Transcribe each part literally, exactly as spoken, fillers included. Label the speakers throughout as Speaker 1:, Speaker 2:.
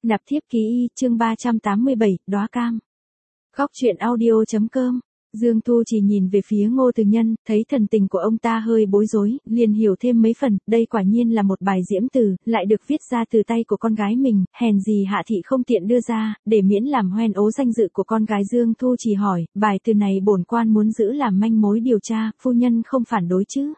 Speaker 1: Nạp thiếp ký y, chương ba trăm tám mươi bảy, đóa cam. Khóc chuyện audio.com. Dương Thu chỉ nhìn về phía Ngô Từ Nhân, thấy thần tình của ông ta hơi bối rối, liền hiểu thêm mấy phần, đây quả nhiên là một bài diễm từ, lại được viết ra từ tay của con gái mình, hèn gì Hạ Thị không tiện đưa ra, để miễn làm hoen ố danh dự của con gái. Dương Thu chỉ hỏi, bài từ này bổn quan muốn giữ làm manh mối điều tra, phu nhân không phản đối chứ?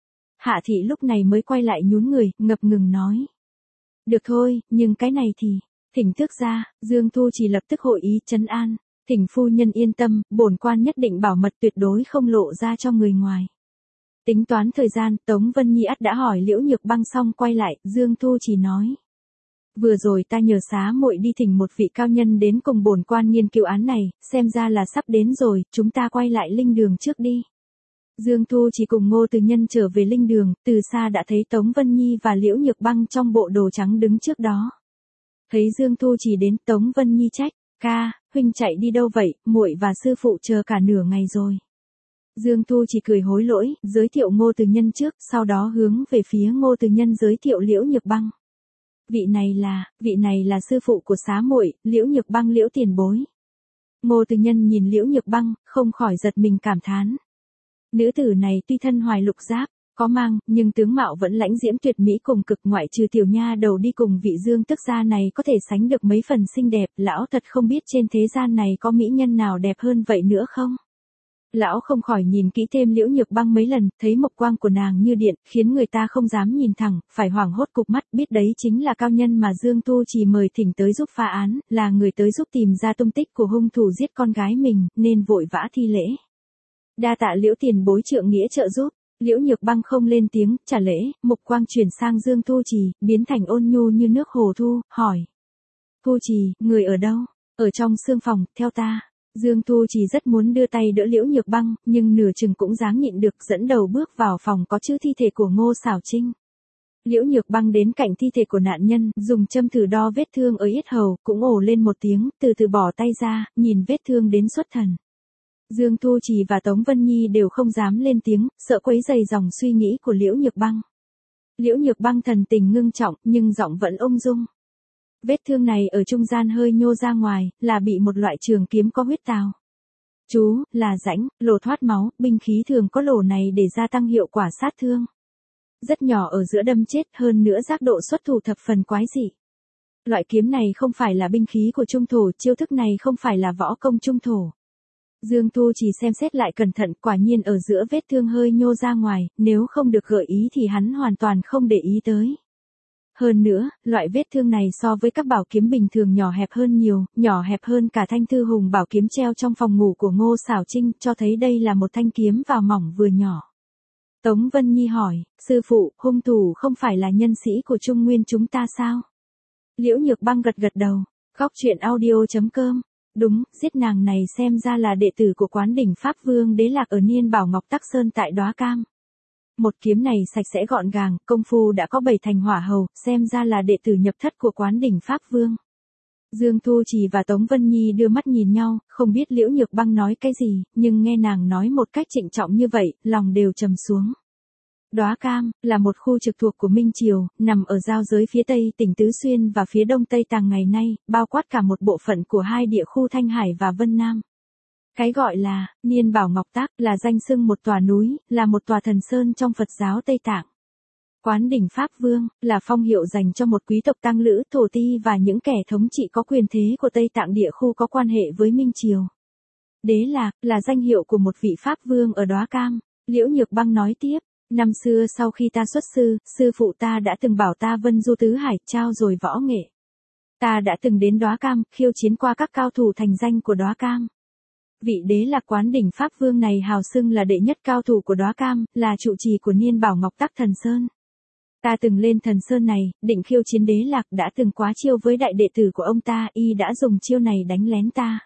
Speaker 1: Hạ Thị lúc này mới quay lại nhún người, ngập ngừng nói. Được thôi, nhưng cái này thì... Thỉnh tước ra, Dương Thu chỉ lập tức hội ý trấn an, thỉnh phu nhân yên tâm, bổn quan nhất định bảo mật tuyệt đối không lộ ra cho người ngoài. Tính toán thời gian, Tống Vân Nhi ắt đã hỏi Liễu Nhược Băng xong quay lại, Dương Thu chỉ nói. Vừa rồi ta nhờ xá muội đi thỉnh một vị cao nhân đến cùng bổn quan nghiên cứu án này, xem ra là sắp đến rồi, chúng ta quay lại linh đường trước đi. Dương Thu chỉ cùng Ngô Từ Nhân trở về linh đường, từ xa đã thấy Tống Vân Nhi và Liễu Nhược Băng trong bộ đồ trắng đứng trước đó. Thấy Dương Thu chỉ đến, Tống Vân Nhi trách, ca, huynh chạy đi đâu vậy, muội và sư phụ chờ cả nửa ngày rồi. Dương Thu chỉ cười hối lỗi, giới thiệu Ngô Từ Nhân trước, sau đó hướng về phía Ngô Từ Nhân giới thiệu Liễu Nhược Băng. Vị này là, vị này là sư phụ của xá muội, Liễu Nhược Băng Liễu tiền bối. Ngô Từ Nhân nhìn Liễu Nhược Băng, không khỏi giật mình cảm thán. Nữ tử này tuy thân hoài lục giáp, có mang, nhưng tướng mạo vẫn lãnh diễm tuyệt mỹ cùng cực, ngoại trừ tiểu nha đầu đi cùng vị Dương tức gia này có thể sánh được mấy phần xinh đẹp, lão thật không biết trên thế gian này có mỹ nhân nào đẹp hơn vậy nữa không? Lão không khỏi nhìn kỹ thêm Liễu Nhược Băng mấy lần, thấy mộc quang của nàng như điện, khiến người ta không dám nhìn thẳng, phải hoảng hốt cụp mắt, biết đấy chính là cao nhân mà Dương Thu chỉ mời thỉnh tới giúp phá án, là người tới giúp tìm ra tung tích của hung thủ giết con gái mình, nên vội vã thi lễ. Đa tạ Liễu tiền bối trượng nghĩa trợ giúp. Liễu Nhược Băng không lên tiếng, trả lễ, mục quang chuyển sang Dương Thu Trì, biến thành ôn nhu như nước hồ thu, hỏi. Thu Trì, người ở đâu? Ở trong sương phòng, theo ta. Dương Thu Trì rất muốn đưa tay đỡ Liễu Nhược Băng, nhưng nửa chừng cũng dám nhịn được, dẫn đầu bước vào phòng có chữ thi thể của Ngô Xảo Trinh. Liễu Nhược Băng đến cạnh thi thể của nạn nhân, dùng châm thử đo vết thương ở yết hầu, cũng ồ lên một tiếng, từ từ bỏ tay ra, nhìn vết thương đến xuất thần. Dương Thu Trì và Tống Vân Nhi đều không dám lên tiếng, sợ quấy rầy dòng suy nghĩ của Liễu Nhược Băng. Liễu Nhược Băng thần tình ngưng trọng, nhưng giọng vẫn ung dung. Vết thương này ở trung gian hơi nhô ra ngoài, là bị một loại trường kiếm có huyết tào. Chú, là rãnh, lỗ thoát máu, binh khí thường có lỗ này để gia tăng hiệu quả sát thương. Rất nhỏ ở giữa đâm chết, hơn nữa giác độ xuất thủ thập phần quái dị. Loại kiếm này không phải là binh khí của trung thổ, chiêu thức này không phải là võ công trung thổ. Dương Thu chỉ xem xét lại cẩn thận, quả nhiên ở giữa vết thương hơi nhô ra ngoài, nếu không được gợi ý thì hắn hoàn toàn không để ý tới. Hơn nữa, loại vết thương này so với các bảo kiếm bình thường nhỏ hẹp hơn nhiều, nhỏ hẹp hơn cả thanh thư hùng bảo kiếm treo trong phòng ngủ của Ngô Xảo Trinh, cho thấy đây là một thanh kiếm vào mỏng vừa nhỏ. Tống Vân Nhi hỏi, sư phụ, hung thủ không phải là nhân sĩ của Trung Nguyên chúng ta sao? Liễu Nhược Băng gật gật đầu, khóc chuyện audio.com. Đúng, giết nàng này xem ra là đệ tử của Quán Đỉnh Pháp Vương Đế Lạc ở Niên Bảo Ngọc Tắc Sơn tại Đóa Cam. Một kiếm này sạch sẽ gọn gàng, công phu đã có bảy thành hỏa hầu, xem ra là đệ tử nhập thất của Quán Đỉnh Pháp Vương. Dương Thu Trì và Tống Vân Nhi đưa mắt nhìn nhau, không biết Liễu Nhược Băng nói cái gì, nhưng nghe nàng nói một cách trịnh trọng như vậy, lòng đều trầm xuống. Đóa Cam, là một khu trực thuộc của Minh Triều, nằm ở giao giới phía tây tỉnh Tứ Xuyên và phía đông Tây Tàng ngày nay, bao quát cả một bộ phận của hai địa khu Thanh Hải và Vân Nam. Cái gọi là, Niên Bảo Ngọc Tác, là danh xưng một tòa núi, là một tòa thần sơn trong Phật giáo Tây Tạng. Quán Đỉnh Pháp Vương, là phong hiệu dành cho một quý tộc tăng lữ, thổ ti và những kẻ thống trị có quyền thế của Tây Tạng địa khu có quan hệ với Minh Triều. Đế Lạc, là danh hiệu của một vị Pháp Vương ở Đóa Cam. Liễu Nhược Băng nói tiếp. Năm xưa sau khi ta xuất sư, sư phụ ta đã từng bảo ta vân du tứ hải, trao dồi võ nghệ. Ta đã từng đến Đóa Cam, khiêu chiến qua các cao thủ thành danh của Đóa Cam. Vị Đế Lạc Quán Đỉnh Pháp Vương này hào xưng là đệ nhất cao thủ của Đóa Cam, là trụ trì của Niên Bảo Ngọc Tắc Thần Sơn. Ta từng lên thần sơn này, định khiêu chiến Đế Lạc, đã từng quá chiêu với đại đệ tử của ông ta, y đã dùng chiêu này đánh lén ta.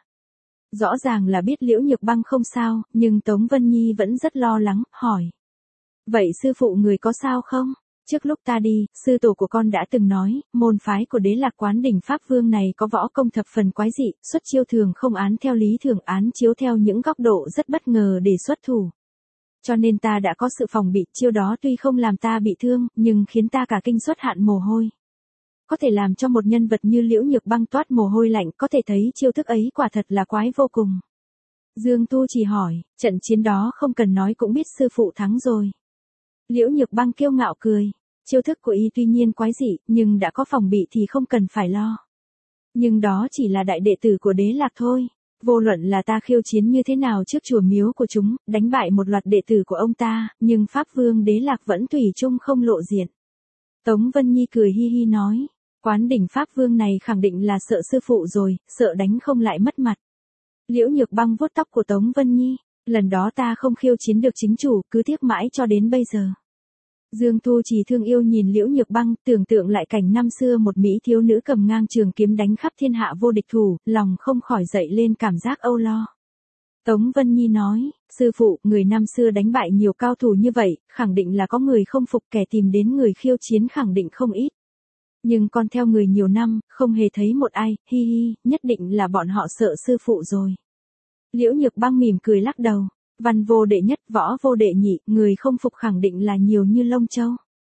Speaker 1: Rõ ràng là biết Liễu Nhược Băng không sao, nhưng Tống Vân Nhi vẫn rất lo lắng, hỏi. Vậy sư phụ người có sao không? Trước lúc ta đi, sư tổ của con đã từng nói, môn phái của Đế Lạc Quán Đỉnh Pháp Vương này có võ công thập phần quái dị, xuất chiêu thường không án theo lý thường, án chiếu theo những góc độ rất bất ngờ để xuất thủ. Cho nên ta đã có sự phòng bị, chiêu đó tuy không làm ta bị thương, nhưng khiến ta cả kinh xuất hạn mồ hôi. có thể làm cho một nhân vật như Liễu Nhược Băng toát mồ hôi lạnh, có thể thấy chiêu thức ấy quả thật là quái vô cùng. Dương Tu Chỉ hỏi, trận chiến đó không cần nói cũng biết sư phụ thắng rồi. Liễu Nhược Băng kiêu ngạo cười, chiêu thức của y tuy nhiên quái dị, nhưng đã có phòng bị thì không cần phải lo. Nhưng đó chỉ là đại đệ tử của Đế Lạc thôi. Vô luận là ta khiêu chiến như thế nào trước chùa miếu của chúng, đánh bại một loạt đệ tử của ông ta, nhưng Pháp Vương Đế Lạc vẫn tùy chung không lộ diện. Tống Vân Nhi cười hi hi nói, Quán đỉnh Pháp Vương này khẳng định là sợ sư phụ rồi, sợ đánh không lại mất mặt. Liễu Nhược Băng vuốt tóc của Tống Vân Nhi, lần đó ta không khiêu chiến được chính chủ, cứ tiếc mãi cho đến bây giờ. Dương Tu Chỉ thương yêu nhìn Liễu Nhược Băng, tưởng tượng lại cảnh năm xưa một mỹ thiếu nữ cầm ngang trường kiếm đánh khắp thiên hạ vô địch thủ, lòng không khỏi dậy lên cảm giác âu lo. Tống Vân Nhi nói, sư phụ, người năm xưa đánh bại nhiều cao thủ như vậy, khẳng định là có người không phục, kẻ tìm đến người khiêu chiến khẳng định không ít. Nhưng con theo người nhiều năm, không hề thấy một ai, hi hi, nhất định là bọn họ sợ sư phụ rồi. Liễu Nhược Băng mỉm cười lắc đầu. Văn vô đệ nhất, võ vô đệ nhị, người không phục khẳng định là nhiều như lông châu.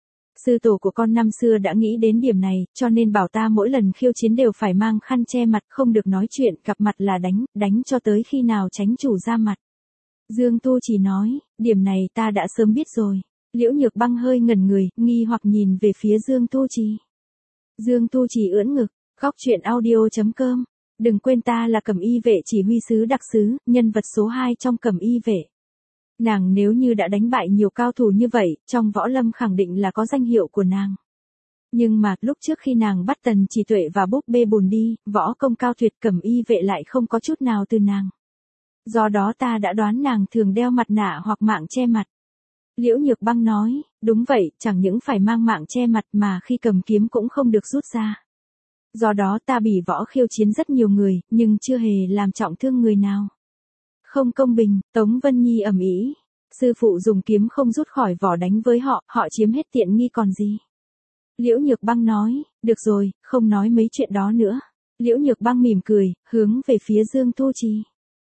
Speaker 1: Sư tổ của con năm xưa đã nghĩ đến điểm này, cho nên bảo ta mỗi lần khiêu chiến đều phải mang khăn che mặt, không được nói chuyện, gặp mặt là đánh, đánh cho tới khi nào tránh chủ ra mặt. Dương Tu Chỉ nói, điểm này ta đã sớm biết rồi. Liễu Nhược Băng hơi ngẩn người, nghi hoặc nhìn về phía Dương Tu Chỉ. Dương Tu Chỉ ưỡn ngực, góc truyện audio chấm com. Đừng quên ta là Cẩm Y vệ chỉ huy sứ đặc sứ, nhân vật số hai trong Cẩm Y vệ. Nàng nếu như đã đánh bại nhiều cao thủ như vậy, trong võ lâm khẳng định là có danh hiệu của nàng. Nhưng mà, lúc trước khi nàng bắt Tần Chỉ Tuệ và búp bê Bùn đi, võ công cao tuyệt Cẩm Y vệ lại không có chút nào từ nàng. Do đó ta đã đoán nàng thường đeo mặt nạ hoặc mạng che mặt. Liễu Nhược Băng nói, đúng vậy, chẳng những phải mang mạng che mặt mà khi cầm kiếm cũng không được rút ra. Do đó ta bỉ võ khiêu chiến rất nhiều người, nhưng chưa hề làm trọng thương người nào. Không công bình, Tống Vân Nhi ầm ĩ. Sư phụ dùng kiếm không rút khỏi vỏ đánh với họ, họ chiếm hết tiện nghi còn gì. Liễu Nhược Băng nói, được rồi, không nói mấy chuyện đó nữa. Liễu Nhược Băng mỉm cười, hướng về phía Dương Tu Chỉ.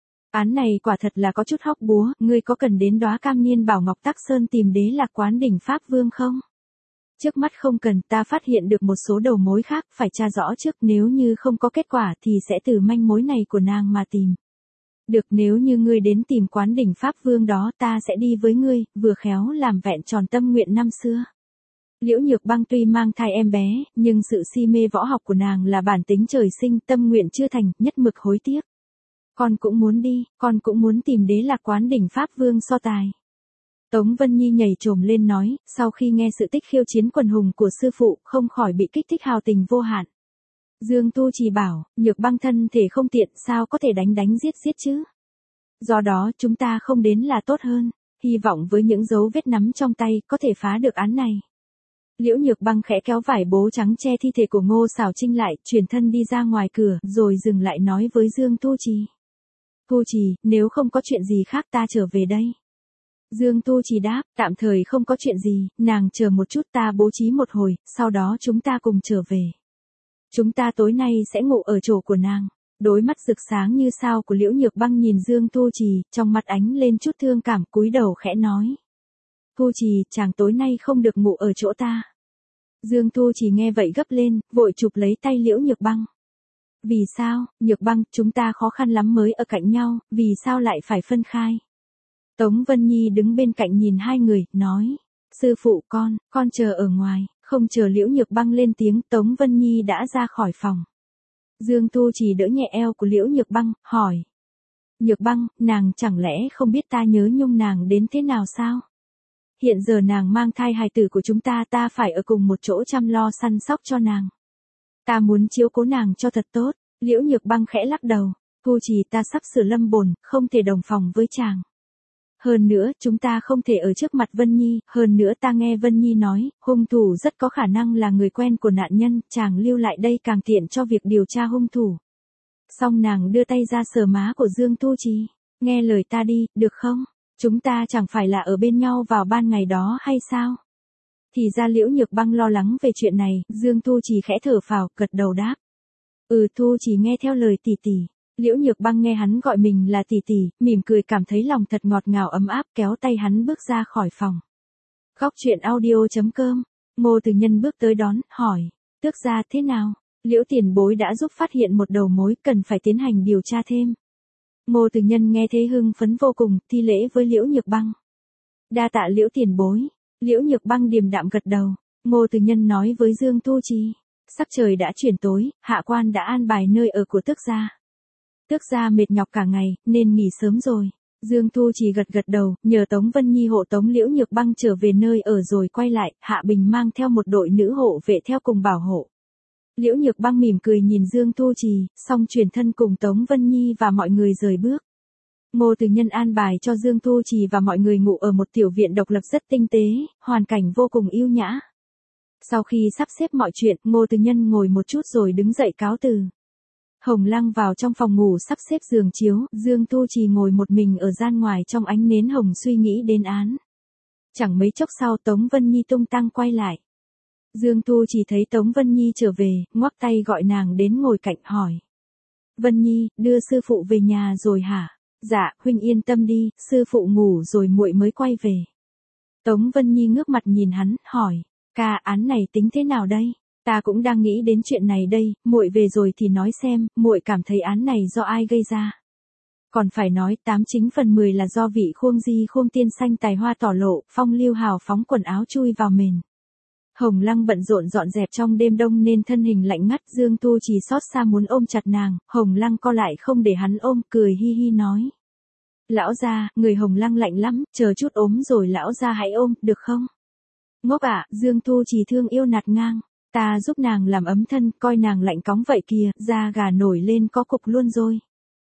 Speaker 1: Án này quả thật là có chút hóc búa, ngươi có cần đến Đóa Cam Niên Bảo Ngọc Tắc Sơn tìm Đế Lạc Quán đỉnh Pháp Vương không? Trước mắt không cần, ta phát hiện được một số đầu mối khác, phải tra rõ trước, nếu như không có kết quả thì sẽ từ manh mối này của nàng mà tìm. Được, nếu như ngươi đến tìm Quán đỉnh Pháp Vương đó, ta sẽ đi với ngươi, vừa khéo làm vẹn tròn tâm nguyện năm xưa. Liễu Nhược Băng tuy mang thai em bé, nhưng sự si mê võ học của nàng là bản tính trời sinh, tâm nguyện chưa thành, nhất mực hối tiếc. Con cũng muốn đi, con cũng muốn tìm Đế Lạc Quán đỉnh Pháp Vương so tài. Tống Vân Nhi nhảy trồm lên nói, sau khi nghe sự tích khiêu chiến quần hùng của sư phụ, không khỏi bị kích thích hào tình vô hạn. Dương Tu Chỉ bảo, Nhược Băng thân thể không tiện, sao có thể đánh đánh giết giết chứ? Do đó chúng ta không đến là tốt hơn, hy vọng với những dấu vết nắm trong tay, có thể phá được án này. Liễu Nhược Băng khẽ kéo vải bố trắng che thi thể của Ngô Sảo Trinh lại, chuyển thân đi ra ngoài cửa, rồi dừng lại nói với Dương Tu Chỉ. Tu Chỉ, nếu không có chuyện gì khác ta trở về đây. Dương Tu Chỉ đáp, tạm thời không có chuyện gì, nàng chờ một chút, ta bố trí một hồi, sau đó chúng ta cùng trở về. Chúng ta tối nay sẽ ngủ ở chỗ của nàng. Đôi mắt rực sáng như sao của Liễu Nhược Băng nhìn Dương Tu Chỉ, trong mặt ánh lên chút thương cảm, cúi đầu khẽ nói. Tu Chỉ, chàng tối nay không được ngủ ở chỗ ta. Dương Tu Chỉ nghe vậy gấp lên, vội chụp lấy tay Liễu Nhược Băng. Vì sao, Nhược Băng, chúng ta khó khăn lắm mới ở cạnh nhau, vì sao lại phải phân khai? Tống Vân Nhi đứng bên cạnh nhìn hai người, nói. Sư phụ con, con chờ ở ngoài, không chờ Liễu Nhược Băng lên tiếng, Tống Vân Nhi đã ra khỏi phòng. Dương Tu Chỉ đỡ nhẹ eo của Liễu Nhược Băng, hỏi. Nhược Băng, nàng chẳng lẽ không biết ta nhớ nhung nàng đến thế nào sao? Hiện giờ nàng mang thai hài tử của chúng ta, ta phải ở cùng một chỗ chăm lo săn sóc cho nàng. Ta muốn chiếu cố nàng cho thật tốt. Liễu Nhược Băng khẽ lắc đầu. Tu Chỉ, ta sắp sửa lâm bồn, không thể đồng phòng với chàng. Hơn nữa, chúng ta không thể ở trước mặt Vân Nhi, hơn nữa ta nghe Vân Nhi nói, hung thủ rất có khả năng là người quen của nạn nhân, chàng lưu lại đây càng tiện cho việc điều tra hung thủ. Xong nàng đưa tay ra sờ má của Dương Tu Chỉ. Nghe lời ta đi, được không? Chúng ta chẳng phải là ở bên nhau vào ban ngày đó hay sao? Thì ra Liễu Nhược Băng lo lắng về chuyện này, Dương Tu Chỉ khẽ thở phào, gật đầu đáp. Ừ, Tu Chỉ nghe theo lời tỷ tỷ. Liễu Nhược Băng nghe hắn gọi mình là tỷ tỷ, mỉm cười cảm thấy lòng thật ngọt ngào ấm áp, kéo tay hắn bước ra khỏi phòng. Góc truyện audio chấm com. Ngô Từ Nhân bước tới đón, hỏi. Tước gia thế nào? Liễu tiền bối đã giúp phát hiện một đầu mối, cần phải tiến hành điều tra thêm. Ngô Từ Nhân nghe thế hưng phấn vô cùng, thi lễ với Liễu Nhược Băng. Đa tạ Liễu tiền bối. Liễu Nhược Băng điềm đạm gật đầu. Ngô Từ Nhân nói với Dương Tu Trì. Sắc trời đã chuyển tối, hạ quan đã an bài nơi ở của tước gia. Tước gia mệt nhọc cả ngày, nên nghỉ sớm rồi. Dương Tu Trì gật gật đầu, nhờ Tống Vân Nhi hộ tống Liễu Nhược Băng trở về nơi ở rồi quay lại, Hạ Bình mang theo một đội nữ hộ vệ theo cùng bảo hộ. Liễu Nhược Băng mỉm cười nhìn Dương Tu Trì, xong chuyển thân cùng Tống Vân Nhi và mọi người rời bước. Ngô Từ Nhân an bài cho Dương Tu Trì và mọi người ngủ ở một tiểu viện độc lập rất tinh tế, hoàn cảnh vô cùng yêu nhã. Sau khi sắp xếp mọi chuyện, Ngô Từ Nhân ngồi một chút rồi đứng dậy cáo từ. Hồng Lăng vào trong phòng ngủ sắp xếp giường chiếu, Dương Tu Trì ngồi một mình ở gian ngoài trong ánh nến hồng suy nghĩ đến án. Chẳng mấy chốc sau Tống Vân Nhi tung tăng quay lại. Dương Tu Trì thấy Tống Vân Nhi trở về, ngoắc tay gọi nàng đến ngồi cạnh hỏi. Vân Nhi, đưa sư phụ về nhà rồi hả? Dạ, huynh yên tâm đi, sư phụ ngủ rồi muội mới quay về. Tống Vân Nhi ngước mặt nhìn hắn, hỏi, ca án này tính thế nào đây? Ta cũng đang nghĩ đến chuyện này đây, muội về rồi thì nói xem, muội cảm thấy án này do ai gây ra. Còn phải nói tám chính phần mười là do vị Khuông Di Khuông tiên xanh tài hoa tỏ lộ, phong lưu hào phóng quần áo chui vào mền. Hồng Lăng bận rộn dọn dẹp trong đêm đông nên thân hình lạnh ngắt, Dương Tu Trì xót xa muốn ôm chặt nàng, Hồng Lăng co lại không để hắn ôm, cười hi hi nói. Lão gia, người Hồng Lăng lạnh lắm, chờ chút ốm rồi lão gia hãy ôm, được không? Ngốc ạ, Dương Tu Trì thương yêu nạt ngang. Ta giúp nàng làm ấm thân, coi nàng lạnh cóng vậy kìa, da gà nổi lên có cục luôn rồi.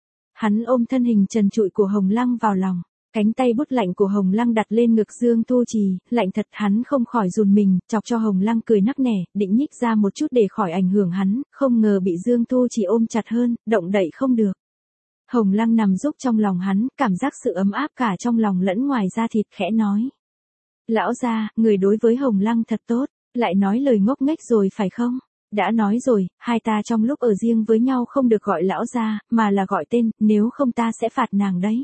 Speaker 1: Hắn ôm thân hình trần trụi của Hồng Lăng vào lòng, cánh tay bút lạnh của Hồng Lăng đặt lên ngực Dương Tu Trì, lạnh thật hắn không khỏi run mình, chọc cho Hồng Lăng cười nắc nẻ, định nhích ra một chút để khỏi ảnh hưởng hắn, không ngờ bị Dương Tu Trì ôm chặt hơn, động đậy không được. Hồng Lăng nằm rúc trong lòng hắn, cảm giác sự ấm áp cả trong lòng lẫn ngoài da thịt, khẽ nói. Lão gia, người đối với Hồng Lăng thật tốt. Lại nói lời ngốc nghếch rồi phải không? Đã nói rồi, hai ta trong lúc ở riêng với nhau không được gọi lão gia, mà là gọi tên, nếu không ta sẽ phạt nàng đấy.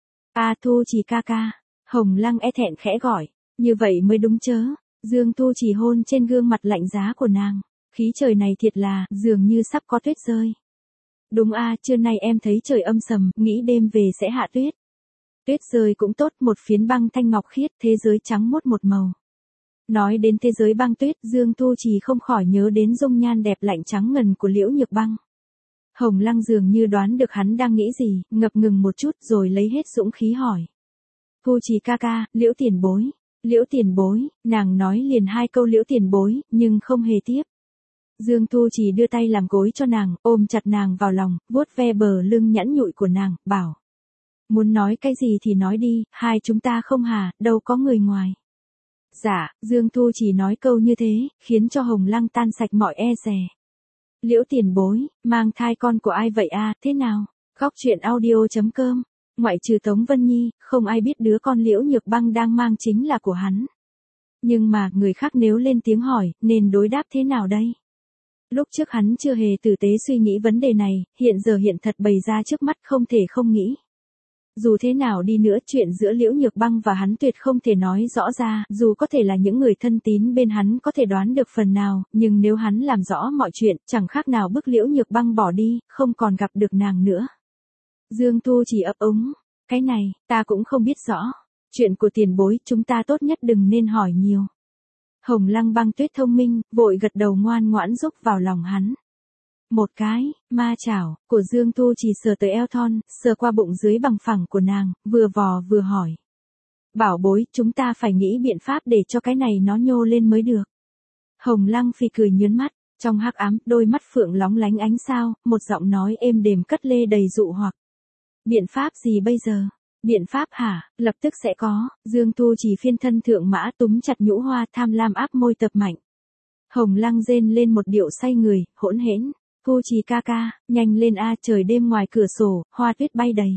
Speaker 1: A Tu Trì ca ca. Hồng Lăng e thẹn khẽ gọi, như vậy mới đúng chớ. Dương Tu Trì hôn trên gương mặt lạnh giá của nàng. Khí trời này thiệt là, dường như sắp có tuyết rơi. Đúng a, trưa nay em thấy trời âm sầm, nghĩ đêm về sẽ hạ tuyết. Tuyết rơi cũng tốt, một phiến băng thanh ngọc khiết, thế giới trắng muốt một màu. Nói đến thế giới băng tuyết, Dương Tu Trì không khỏi nhớ đến dung nhan đẹp lạnh trắng ngần của Liễu Nhược Băng. Hồng Lăng dường như đoán được hắn đang nghĩ gì, ngập ngừng một chút rồi lấy hết dũng khí hỏi. Tu Trì ca ca, Liễu tiền bối, Liễu tiền bối, nàng nói liền hai câu Liễu tiền bối, nhưng không hề tiếp. Dương Tu Trì đưa tay làm gối cho nàng, ôm chặt nàng vào lòng, vuốt ve bờ lưng nhẵn nhụi của nàng, bảo. Muốn nói cái gì thì nói đi, hai chúng ta không hà, đâu có người ngoài. Dạ, Dương Tu Trì nói câu như thế, khiến cho Hồng Lăng tan sạch mọi e dè. Liễu tiền bối, mang thai con của ai vậy a, thế nào? Khóc chuyện audio chấm com. Ngoại trừ Tống Vân Nhi, không ai biết đứa con Liễu Nhược Băng đang mang chính là của hắn. Nhưng mà, người khác nếu lên tiếng hỏi, nên đối đáp thế nào đây? Lúc trước hắn chưa hề tử tế suy nghĩ vấn đề này, hiện giờ hiện thật bày ra trước mắt không thể không nghĩ. Dù thế nào đi nữa, chuyện giữa Liễu Nhược Băng và hắn tuyệt không thể nói rõ ra, dù có thể là những người thân tín bên hắn có thể đoán được phần nào, nhưng nếu hắn làm rõ mọi chuyện, chẳng khác nào bức Liễu Nhược Băng bỏ đi, không còn gặp được nàng nữa. Dương Tu chỉ ấp úng, cái này, ta cũng không biết rõ. Chuyện của tiền bối, chúng ta tốt nhất đừng nên hỏi nhiều. Hồng Lăng Băng Tuyết thông minh, vội gật đầu ngoan ngoãn rúc vào lòng hắn. Một cái, ma chảo, của Dương Tu chỉ sờ tới eo thon, sờ qua bụng dưới bằng phẳng của nàng, vừa vò vừa hỏi. Bảo bối, chúng ta phải nghĩ biện pháp để cho cái này nó nhô lên mới được. Hồng Lăng Phi cười nhướn mắt, trong hắc ám, đôi mắt phượng lóng lánh ánh sao, một giọng nói êm đềm cất lê đầy dụ hoặc. Biện pháp gì bây giờ? Biện pháp hả, lập tức sẽ có. Dương Tu chỉ phiên thân thượng mã túm chặt nhũ hoa tham lam áp môi tập mạnh. Hồng Lăng rên lên một điệu say người, hỗn hển. Tu Trì ca ca, nhanh lên a, trời đêm ngoài cửa sổ, hoa tuyết bay đầy.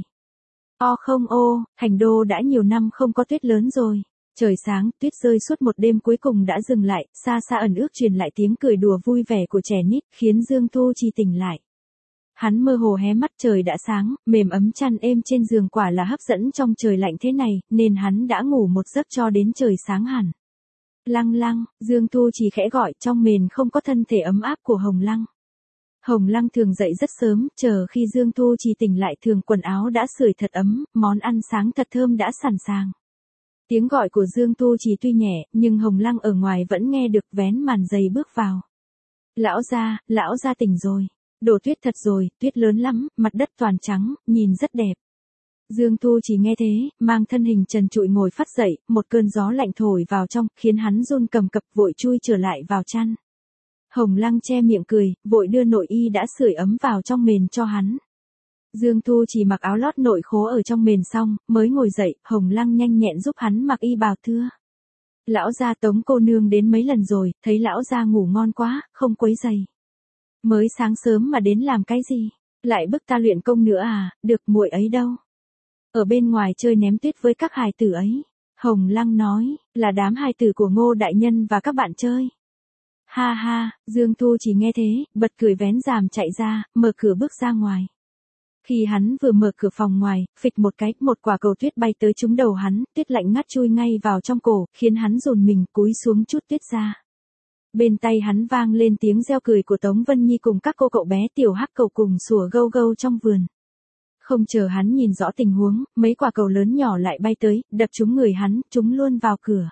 Speaker 1: O không ô, thành đô đã nhiều năm không có tuyết lớn rồi. Trời sáng, tuyết rơi suốt một đêm cuối cùng đã dừng lại, xa xa ẩn ước truyền lại tiếng cười đùa vui vẻ của trẻ nít, khiến Dương Tu Trì tỉnh lại. Hắn mơ hồ hé mắt, trời đã sáng, mềm ấm chăn êm trên giường quả là hấp dẫn trong trời lạnh thế này, nên hắn đã ngủ một giấc cho đến trời sáng hẳn. Lăng Lăng, Dương Thu chỉ khẽ gọi, trong mền không có thân thể ấm áp của Hồng Lăng. Hồng Lăng thường dậy rất sớm, chờ khi Dương Thu chỉ tỉnh lại thường quần áo đã sưởi thật ấm, món ăn sáng thật thơm đã sẵn sàng. Tiếng gọi của Dương Tu chỉ tuy nhẹ, nhưng Hồng Lăng ở ngoài vẫn nghe được, vén màn dày bước vào. Lão gia, lão gia tỉnh rồi. Đổ tuyết thật rồi, tuyết lớn lắm, mặt đất toàn trắng, nhìn rất đẹp. Dương Tu chỉ nghe thế, mang thân hình trần trụi ngồi phắt dậy, một cơn gió lạnh thổi vào trong, khiến hắn run cầm cập vội chui trở lại vào chăn. Hồng Lăng che miệng cười, vội đưa nội y đã sưởi ấm vào trong mền cho hắn. Dương Thu chỉ mặc áo lót nội khố ở trong mền xong, mới ngồi dậy, Hồng Lăng nhanh nhẹn giúp hắn mặc y bào thưa. Lão gia Tống cô nương đến mấy lần rồi, thấy lão gia ngủ ngon quá, không quấy giày. Mới sáng sớm mà đến làm cái gì? Lại bức ta luyện công nữa à, được muội ấy đâu? Ở bên ngoài chơi ném tuyết với các hài tử ấy. Hồng Lăng nói, là đám hài tử của Ngô đại nhân và các bạn chơi. Ha ha, Dương Thu chỉ nghe thế, bật cười vén rèm chạy ra, mở cửa bước ra ngoài. Khi hắn vừa mở cửa phòng ngoài, phịch một cái, một quả cầu tuyết bay tới trúng đầu hắn, tuyết lạnh ngắt chui ngay vào trong cổ, khiến hắn run mình cúi xuống chút tuyết ra. Bên tay hắn vang lên tiếng reo cười của Tống Vân Nhi cùng các cô cậu bé tiểu hắc cầu cùng sủa gâu gâu trong vườn. Không chờ hắn nhìn rõ tình huống, mấy quả cầu lớn nhỏ lại bay tới, đập trúng người hắn, trúng luôn vào cửa.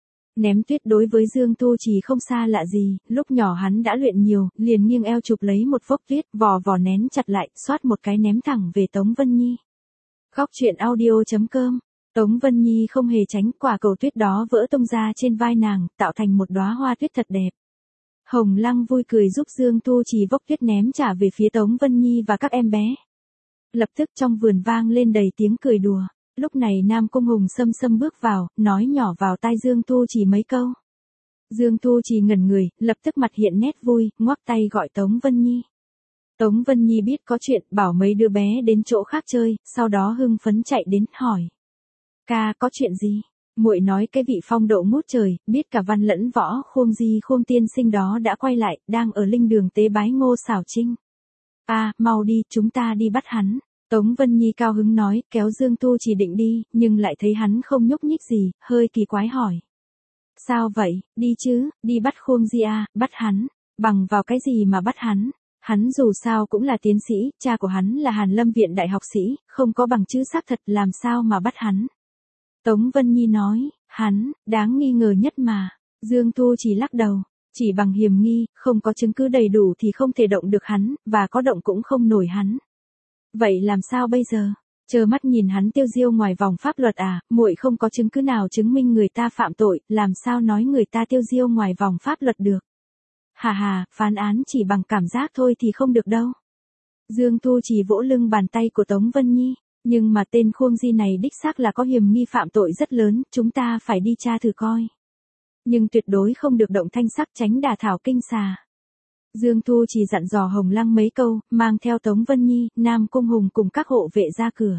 Speaker 1: Ném tuyết đối với Dương Tu chỉ không xa lạ gì, lúc nhỏ hắn đã luyện nhiều, liền nghiêng eo chụp lấy một vốc tuyết, vò vò nén chặt lại, xoát một cái ném thẳng về Tống Vân Nhi. Góc truyện audio chấm com. Tống Vân Nhi không hề tránh, quả cầu tuyết đó vỡ tung ra trên vai nàng, tạo thành một đóa hoa tuyết thật đẹp. Hồng Lăng vui cười giúp Dương Tu chỉ vốc tuyết ném trả về phía Tống Vân Nhi và các em bé. Lập tức trong vườn vang lên đầy tiếng cười đùa. Lúc này Nam Cung Hùng Sâm Sâm bước vào, nói nhỏ vào tai Dương Tu chỉ mấy câu. Dương Tu chỉ ngẩn người, lập tức mặt hiện nét vui, ngoắc tay gọi Tống Vân Nhi. Tống Vân Nhi biết có chuyện, bảo mấy đứa bé đến chỗ khác chơi, sau đó hưng phấn chạy đến, hỏi. Ca, có chuyện gì? Muội nói cái vị phong độ ngút trời, biết cả văn lẫn võ, Khuông Di Khuông tiên sinh đó đã quay lại, đang ở linh đường tế bái Ngô Xảo Trinh. À, mau đi, chúng ta đi bắt hắn. Tống Vân Nhi cao hứng nói, kéo Dương Tu chỉ định đi, nhưng lại thấy hắn không nhúc nhích gì, hơi kỳ quái hỏi. Sao vậy, đi chứ, đi bắt Khuông Di à, bắt hắn, bằng vào cái gì mà bắt hắn? Hắn dù sao cũng là tiến sĩ, cha của hắn là Hàn Lâm viện đại học sĩ, không có bằng chữ xác thật, làm sao mà bắt hắn? Tống Vân Nhi nói, hắn, đáng nghi ngờ nhất mà. Dương Tu chỉ lắc đầu, chỉ bằng hiềm nghi, không có chứng cứ đầy đủ thì không thể động được hắn, và có động cũng không nổi hắn. Vậy làm sao bây giờ? Trơ mắt nhìn hắn tiêu diêu ngoài vòng pháp luật à, muội không có chứng cứ nào chứng minh người ta phạm tội, làm sao nói người ta tiêu diêu ngoài vòng pháp luật được? Hà hà, phán án chỉ bằng cảm giác thôi thì không được đâu. Dương Tu chỉ vỗ lưng bàn tay của Tống Vân Nhi, nhưng mà tên Khuông Di này đích xác là có hiềm nghi phạm tội rất lớn, chúng ta phải đi tra thử coi. Nhưng tuyệt đối không được động thanh sắc, tránh đả thảo kinh xà. Dương Tu chỉ dặn dò Hồng Lăng mấy câu, mang theo Tống Vân Nhi, Nam Cung Hùng cùng các hộ vệ ra cửa.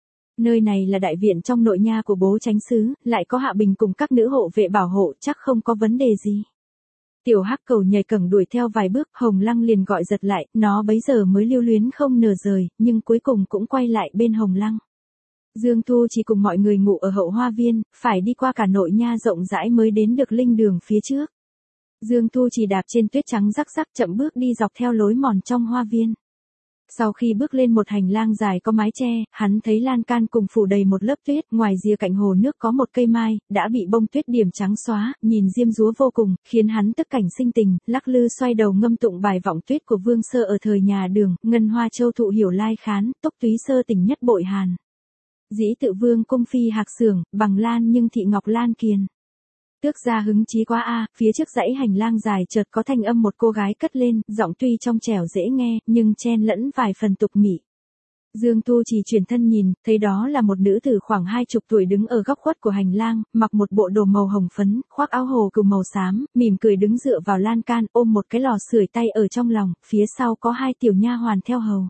Speaker 1: Nơi này là đại viện trong nội nha của bố chánh xứ, lại có Hạ Bình cùng các nữ hộ vệ bảo hộ, chắc không có vấn đề gì. Tiểu hắc cầu nhảy cẳng đuổi theo vài bước, Hồng Lăng liền gọi giật lại, nó bấy giờ mới lưu luyến không nửa rời, nhưng cuối cùng cũng quay lại bên Hồng Lăng. Dương Thu chỉ cùng mọi người ngủ ở hậu hoa viên, phải đi qua cả nội nha rộng rãi mới đến được linh đường phía trước. Dương Thu chỉ đạp trên tuyết trắng rắc rắc chậm bước đi dọc theo lối mòn trong hoa viên. Sau khi bước lên một hành lang dài có mái che, hắn thấy lan can cùng phủ đầy một lớp tuyết, ngoài rìa cạnh hồ nước có một cây mai, đã bị bông tuyết điểm trắng xóa, nhìn diêm dúa vô cùng, khiến hắn tức cảnh sinh tình, lắc lư xoay đầu ngâm tụng bài vọng tuyết của Vương Sơ ở thời nhà Đường, ngân hoa châu thụ hiểu lai khán, túc túy sơ tình nhất bội hàn. Dĩ tự vương cung phi hạc xưởng, bằng lan nhưng thị ngọc lan kiền. Tước gia hứng chí quá a, phía trước dãy hành lang dài chợt có thanh âm một cô gái cất lên, giọng tuy trong trẻo dễ nghe, nhưng chen lẫn vài phần tục mị. Dương Tu chỉ chuyển thân nhìn, thấy đó là một nữ tử khoảng hai chục tuổi đứng ở góc khuất của hành lang, mặc một bộ đồ màu hồng phấn, khoác áo hồ cừu màu xám, mỉm cười đứng dựa vào lan can, ôm một cái lò sưởi tay ở trong lòng, phía sau có hai tiểu nha hoàn theo hầu.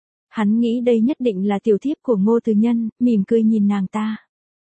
Speaker 1: Hắn nghĩ đây nhất định là tiểu thiếp của Ngô Từ Nhân, mỉm cười nhìn nàng ta.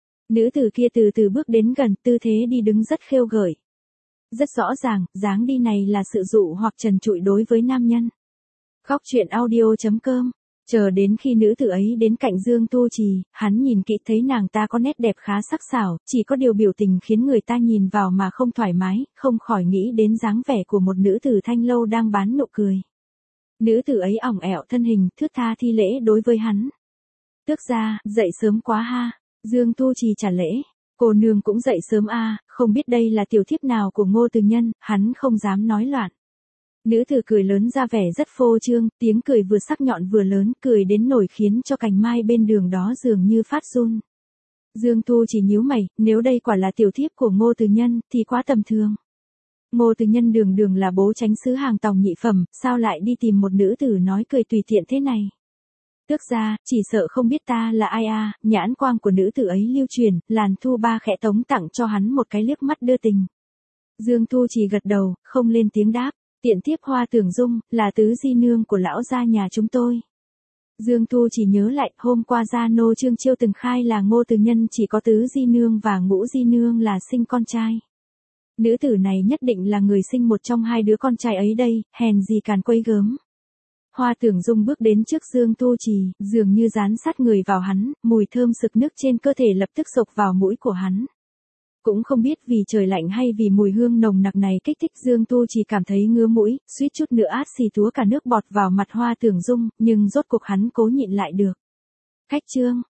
Speaker 1: Nữ tử kia từ từ bước đến gần, tư thế đi đứng rất khêu gợi. Rất rõ ràng, dáng đi này là sự dụ hoặc trần trụi đối với nam nhân. Góc truyện audio chấm com Chờ đến khi nữ tử ấy đến cạnh Dương Tu Trì, hắn nhìn kỹ thấy nàng ta có nét đẹp khá sắc sảo, chỉ có điều biểu tình khiến người ta nhìn vào mà không thoải mái, không khỏi nghĩ đến dáng vẻ của một nữ tử thanh lâu đang bán nụ cười. Nữ tử ấy ỏng ẻo thân hình, thướt tha thi lễ đối với hắn. Tước gia, dậy sớm quá ha. Dương Tu Trì trả lễ. Cô nương cũng dậy sớm a, không biết đây là tiểu thiếp nào của Ngô Từ Nhân, hắn không dám nói loạn. Nữ tử cười lớn ra vẻ rất phô trương, tiếng cười vừa sắc nhọn vừa lớn, cười đến nổi khiến cho cành mai bên đường đó dường như phát run. Dương Tu Trì nhíu mày, nếu đây quả là tiểu thiếp của Ngô Từ Nhân, thì quá tầm thường. Ngô Từ Nhân đường đường là bố chánh sứ hàng tòng nhị phẩm, sao lại đi tìm một nữ tử nói cười tùy tiện thế này? Tước gia, chỉ sợ không biết ta là ai a. Nhãn quang của nữ tử ấy lưu truyền, Làn Thu Ba khẽ tống tặng cho hắn một cái liếc mắt đưa tình. Dương Tu Trì gật đầu, không lên tiếng đáp, tiện tiếp Hoa Tưởng Dung, là tứ di nương của lão gia nhà chúng tôi. Dương Tu Trì nhớ lại, hôm qua gia nô Trương Chiêu từng khai là Ngô Từ Nhân chỉ có tứ di nương và ngũ di nương là sinh con trai. Nữ tử này nhất định là người sinh một trong hai đứa con trai ấy đây, hèn gì càn quấy gớm. Hoa Tưởng Dung bước đến trước Dương Tu Trì, dường như dán sát người vào hắn, mùi thơm sực nức trên cơ thể lập tức xộc vào mũi của hắn. Cũng không biết vì trời lạnh hay vì mùi hương nồng nặc này kích thích Dương Tu Trì cảm thấy ngứa mũi, suýt chút nữa át xì túa cả nước bọt vào mặt Hoa Tưởng Dung, nhưng rốt cuộc hắn cố nhịn lại được. Khách trương,